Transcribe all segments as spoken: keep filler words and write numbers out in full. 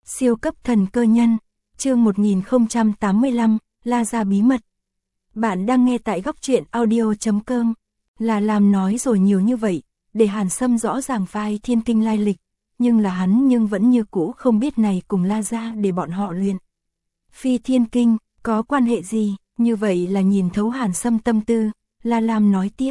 Siêu cấp thần cơ nhân, chương một nghìn không trăm tám mươi lăm, La Gia bí mật. Bạn đang nghe tại góc truyện audio chấm com. Là làm nói rồi nhiều như vậy, để Hàn Sâm rõ ràng phai thiên kinh lai lịch, nhưng là hắn nhưng vẫn như cũ không biết này cùng La Gia để bọn họ luyện. Phi thiên kinh, có quan hệ gì, như vậy là nhìn thấu Hàn Sâm tâm tư, La Lam nói tiếp.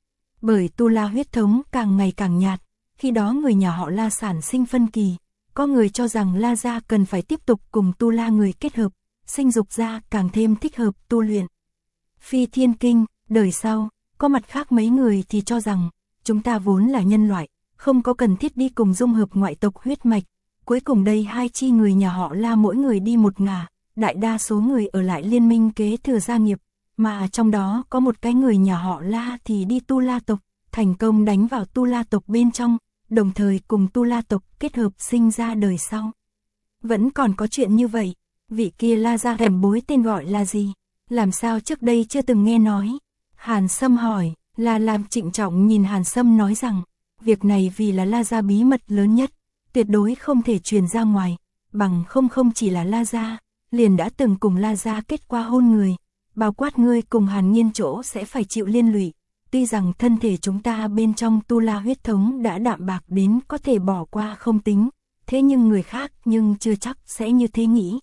Bởi Tu La huyết thống càng ngày càng nhạt, khi đó người nhà họ La sản sinh phân kỳ, có người cho rằng La Gia cần phải tiếp tục cùng Tu La người kết hợp, sinh dục ra càng thêm thích hợp tu luyện. Phi thiên kinh, đời sau, có mặt khác mấy người thì cho rằng, chúng ta vốn là nhân loại, không có cần thiết đi cùng dung hợp ngoại tộc huyết mạch. Cuối cùng đây hai chi người nhà họ La mỗi người đi một ngả, đại đa số người ở lại liên minh kế thừa gia nghiệp, mà trong đó có một cái người nhà họ La thì đi Tu La tộc, thành công đánh vào Tu La tộc bên trong, đồng thời cùng Tu La tộc kết hợp sinh ra đời sau. Vẫn còn có chuyện như vậy, vị kia La Gia thèm bối tên gọi là gì? Làm sao trước đây chưa từng nghe nói? Hàn Sâm hỏi, La Lam trịnh trọng nhìn Hàn Sâm nói rằng, việc này vì là La Gia bí mật lớn nhất, tuyệt đối không thể truyền ra ngoài, bằng không không chỉ là La Gia, liền đã từng cùng La Gia kết qua hôn người, bao quát ngươi cùng Hàn Nhiên chỗ sẽ phải chịu liên lụy. Tuy rằng thân thể chúng ta bên trong Tu La huyết thống đã đạm bạc đến có thể bỏ qua không tính, thế nhưng người khác nhưng chưa chắc sẽ như thế nghĩ.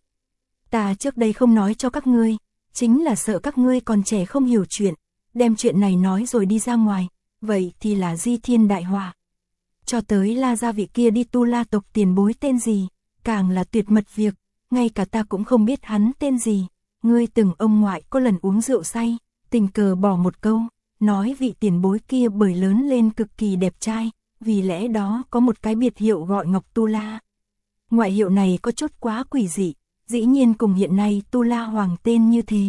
Ta trước đây không nói cho các ngươi, chính là sợ các ngươi còn trẻ không hiểu chuyện, đem chuyện này nói rồi đi ra ngoài, vậy thì là di thiên đại họa. Cho tới La Gia vị kia đi Tu La tộc tiền bối tên gì, càng là tuyệt mật việc, ngay cả ta cũng không biết hắn tên gì. Ngươi từng ông ngoại có lần uống rượu say, tình cờ bỏ một câu, nói vị tiền bối kia bởi lớn lên cực kỳ đẹp trai, vì lẽ đó có một cái biệt hiệu gọi Ngọc Tu La. Ngoại hiệu này có chút quá quỷ dị, dĩ nhiên cùng hiện nay Tu La Hoàng tên như thế.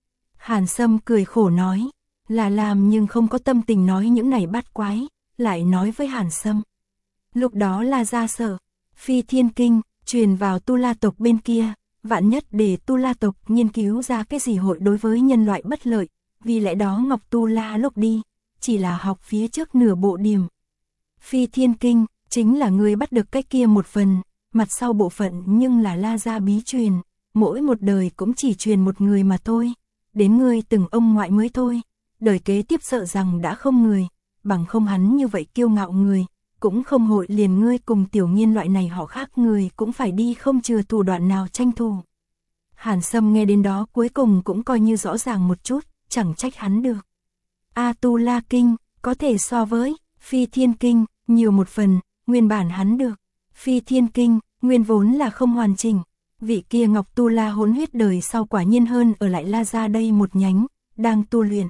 Hàn Sâm cười khổ nói, là làm nhưng không có tâm tình nói những này bát quái, lại nói với Hàn Sâm. Lúc đó La Gia sợ, Phi thiên kinh, truyền vào Tu La tộc bên kia, vạn nhất để Tu La tộc nghiên cứu ra cái gì hội đối với nhân loại bất lợi, vì lẽ đó Ngọc Tu La lúc đi, chỉ là học phía trước nửa bộ điểm. Phi thiên kinh, chính là người bắt được cái kia một phần, mặt sau bộ phận nhưng là La Gia bí truyền, mỗi một đời cũng chỉ truyền một người mà thôi, đến ngươi từng ông ngoại mới thôi, đời kế tiếp sợ rằng đã không người, bằng không hắn như vậy kiêu ngạo người, cũng không hội liền ngươi cùng tiểu nghiên loại này họ khác người cũng phải đi không chừa thủ đoạn nào tranh thủ. Hàn Sâm nghe đến đó cuối cùng cũng coi như rõ ràng một chút, chẳng trách hắn được. A Tu La Kinh, có thể so với Phi Thiên Kinh, nhiều một phần, nguyên bản hắn được. Phi Thiên Kinh, nguyên vốn là không hoàn chỉnh, vị kia Ngọc Tu La hỗn huyết đời sau quả nhiên hơn ở lại La Gia đây một nhánh, đang tu luyện.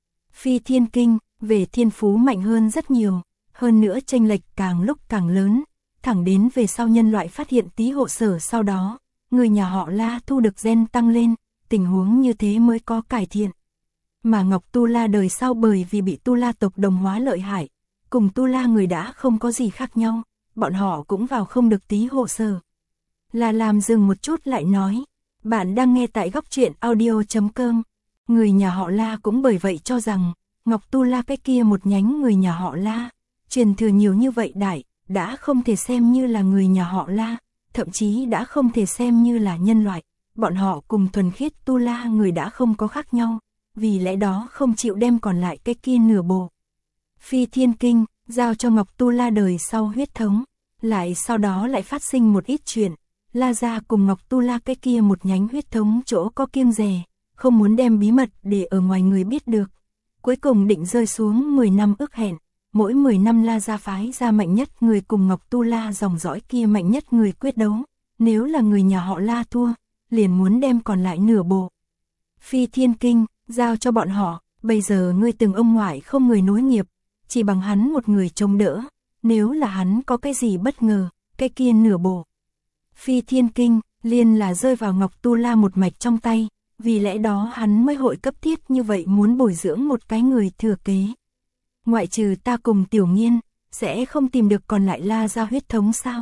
Phi Thiên Kinh, về thiên phú mạnh hơn rất nhiều, hơn nữa chênh lệch càng lúc càng lớn, thẳng đến về sau nhân loại phát hiện tí hộ sở sau đó, người nhà họ La thu được gen tăng lên, tình huống như thế mới có cải thiện. Mà Ngọc Tu La đời sau bởi vì bị Tu La tộc đồng hóa lợi hại, cùng Tu La người đã không có gì khác nhau, bọn họ cũng vào không được tí hộ sở. Là làm dừng một chút lại nói, bạn đang nghe tại góc truyện audio chấm com, người nhà họ La cũng bởi vậy cho rằng, Ngọc Tu La cái kia một nhánh người nhà họ La, truyền thừa nhiều như vậy đại, đã không thể xem như là người nhà họ La, thậm chí đã không thể xem như là nhân loại, bọn họ cùng thuần khiết Tu La người đã không có khác nhau, vì lẽ đó không chịu đem còn lại cái kia nửa bộ. Phi thiên kinh, giao cho Ngọc Tu La đời sau huyết thống, lại sau đó lại phát sinh một ít chuyện, La Gia cùng Ngọc Tu La cái kia một nhánh huyết thống chỗ có kiêng dè, không muốn đem bí mật để ở ngoài người biết được. Cuối cùng định rơi xuống mười năm ước hẹn, mỗi mười năm La Gia phái ra mạnh nhất người cùng Ngọc Tu La dòng dõi kia mạnh nhất người quyết đấu, nếu là người nhà họ La thua, liền muốn đem còn lại nửa bộ. Phi thiên kinh, giao cho bọn họ, bây giờ ngươi từng ông ngoại không người nối nghiệp, chỉ bằng hắn một người trông đỡ, nếu là hắn có cái gì bất ngờ, cái kia nửa bộ. Phi thiên kinh, liền là rơi vào Ngọc Tu La một mạch trong tay, vì lẽ đó hắn mới hội cấp thiết như vậy muốn bồi dưỡng một cái người thừa kế. Ngoại trừ ta cùng tiểu nghiên, sẽ không tìm được còn lại La Gia huyết thống sao?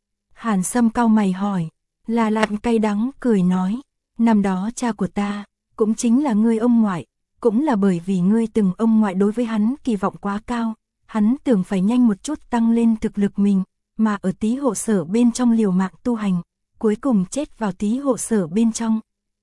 Hàn Sâm cau mày hỏi, là lạn cay đắng cười nói, năm đó cha của ta, cũng chính là ngươi ông ngoại, cũng là bởi vì ngươi từng ông ngoại đối với hắn kỳ vọng quá cao, hắn tưởng phải nhanh một chút tăng lên thực lực mình, mà ở tí hộ sở bên trong liều mạng tu hành, cuối cùng chết vào tí hộ sở bên trong.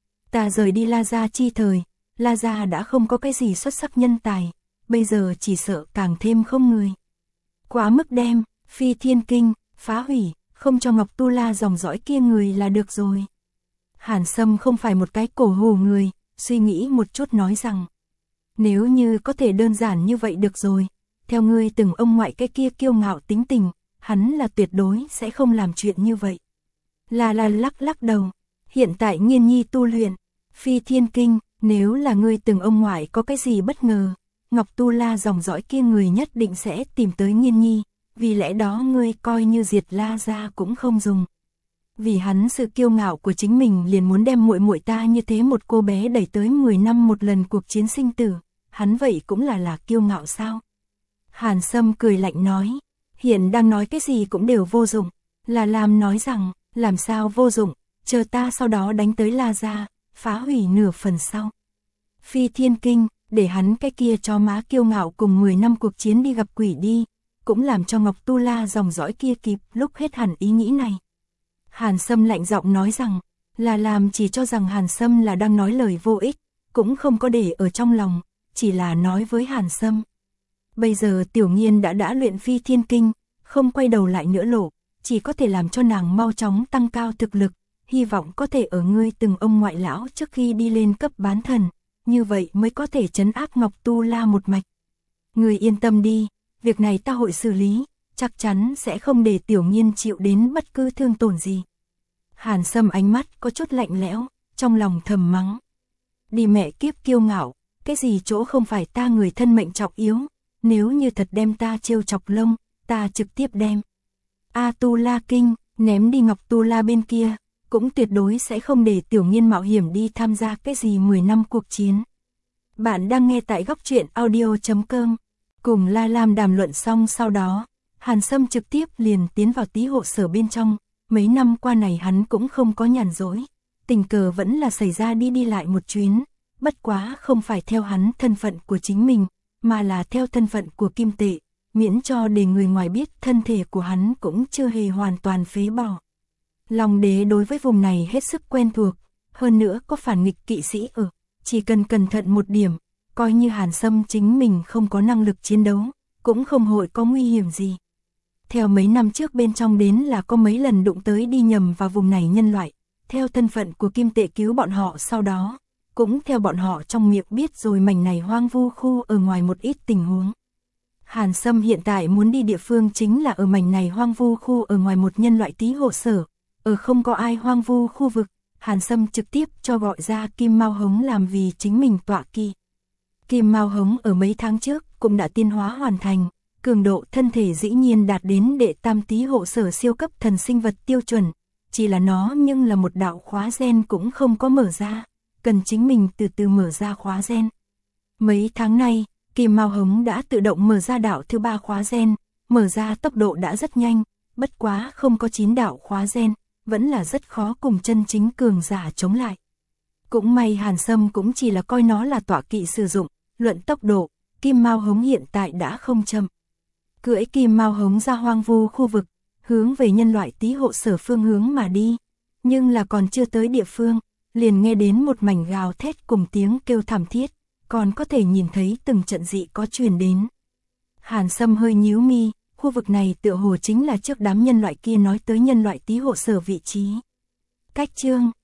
Ta rời đi La Gia chi thời, La Gia đã không có cái gì xuất sắc nhân tài, bây giờ chỉ sợ càng thêm không người. Quá mức đem, phi thiên kinh, phá hủy, không cho Ngọc Tu La dòng dõi kia người là được rồi. Hàn Sâm không phải một cái cổ hủ người, suy nghĩ một chút nói rằng, nếu như có thể đơn giản như vậy được rồi, theo ngươi từng ông ngoại cái kia kiêu ngạo tính tình, hắn là tuyệt đối sẽ không làm chuyện như vậy. La La lắc lắc đầu, hiện tại Nghiên Nhi tu luyện, phi thiên kinh, nếu là ngươi từng ông ngoại có cái gì bất ngờ, Ngọc Tu La dòng dõi kia người nhất định sẽ tìm tới Nghiên Nhi, vì lẽ đó ngươi coi như diệt La Gia cũng không dùng. Vì hắn sự kiêu ngạo của chính mình liền muốn đem muội muội ta như thế một cô bé đẩy tới mười năm một lần cuộc chiến sinh tử, hắn vậy cũng là là kiêu ngạo sao? Hàn Sâm cười lạnh nói, hiện đang nói cái gì cũng đều vô dụng, là làm nói rằng, làm sao vô dụng, chờ ta sau đó đánh tới La Gia, phá hủy nửa phần sau. Phi thiên kinh, để hắn cái kia cho má kiêu ngạo cùng mười năm cuộc chiến đi gặp quỷ đi, cũng làm cho Ngọc Tu La dòng dõi kia kịp lúc hết hẳn ý nghĩ này. Hàn Sâm lạnh giọng nói rằng, là làm chỉ cho rằng Hàn Sâm là đang nói lời vô ích, cũng không có để ở trong lòng, chỉ là nói với Hàn Sâm. Bây giờ Tiểu Nghiên đã đã luyện phi thiên kinh, không quay đầu lại nữa lộ, chỉ có thể làm cho nàng mau chóng tăng cao thực lực, hy vọng có thể ở ngươi từng ông ngoại lão trước khi đi lên cấp bán thần, như vậy mới có thể trấn áp Ngọc Tu La một mạch. Ngươi yên tâm đi, việc này ta hội xử lý, chắc chắn sẽ không để Tiểu Nghiên chịu đến bất cứ thương tổn gì. Hàn Sâm ánh mắt có chút lạnh lẽo, trong lòng thầm mắng. Đi mẹ kiếp kiêu ngạo, cái gì chỗ không phải ta người thân mệnh trọng yếu, nếu như thật đem ta trêu chọc lông, ta trực tiếp đem A Tu La Kinh, ném đi Ngọc Tu La bên kia, cũng tuyệt đối sẽ không để Tiểu Nghiên mạo hiểm đi tham gia cái gì mười năm cuộc chiến. Bạn đang nghe tại góc truyện audio chấm com. Cùng La Lam đàm luận xong sau đó, Hàn Sâm trực tiếp liền tiến vào tí hộ sở bên trong, mấy năm qua này hắn cũng không có nhàn rỗi, tình cờ vẫn là xảy ra đi đi lại một chuyến, bất quá không phải theo hắn thân phận của chính mình, mà là theo thân phận của Kim Tệ, miễn cho để người ngoài biết thân thể của hắn cũng chưa hề hoàn toàn phế bỏ. Long Đế đối với vùng này hết sức quen thuộc, hơn nữa có phản nghịch kỵ sĩ ở, chỉ cần cẩn thận một điểm, coi như Hàn Sâm chính mình không có năng lực chiến đấu, cũng không hội có nguy hiểm gì. Theo mấy năm trước bên trong đến là có mấy lần đụng tới đi nhầm vào vùng này nhân loại, theo thân phận của Kim Tệ cứu bọn họ sau đó, cũng theo bọn họ trong miệng biết rồi mảnh này hoang vu khu ở ngoài một ít tình huống. Hàn Sâm hiện tại muốn đi địa phương chính là ở mảnh này hoang vu khu ở ngoài một nhân loại tí hộ sở, ở không có ai hoang vu khu vực, Hàn Sâm trực tiếp cho gọi ra Kim Mao Hống làm vì chính mình tọa kỵ. Kim Mao Hống ở mấy tháng trước cũng đã tiến hóa hoàn thành, cường độ thân thể dĩ nhiên đạt đến đệ tam tí hộ sở siêu cấp thần sinh vật tiêu chuẩn, chỉ là nó nhưng là một đạo khóa gen cũng không có mở ra, cần chính mình từ từ mở ra khóa gen. Mấy tháng nay, Kim Mao Hống đã tự động mở ra đạo thứ ba khóa gen, mở ra tốc độ đã rất nhanh, bất quá không có chín đạo khóa gen, vẫn là rất khó cùng chân chính cường giả chống lại. Cũng may Hàn Sâm cũng chỉ là coi nó là tọa kỵ sử dụng, luận tốc độ, Kim Mao Hống hiện tại đã không chậm. Cưỡi Kim Mao Hống ra hoang vu khu vực, hướng về nhân loại tí hộ sở phương hướng mà đi, nhưng là còn chưa tới địa phương, liền nghe đến một mảnh gào thét cùng tiếng kêu thảm thiết, còn có thể nhìn thấy từng trận dị có truyền đến. Hàn Sâm hơi nhíu mi, khu vực này tựa hồ chính là trước đám nhân loại kia nói tới nhân loại tí hộ sở vị trí. Cách chương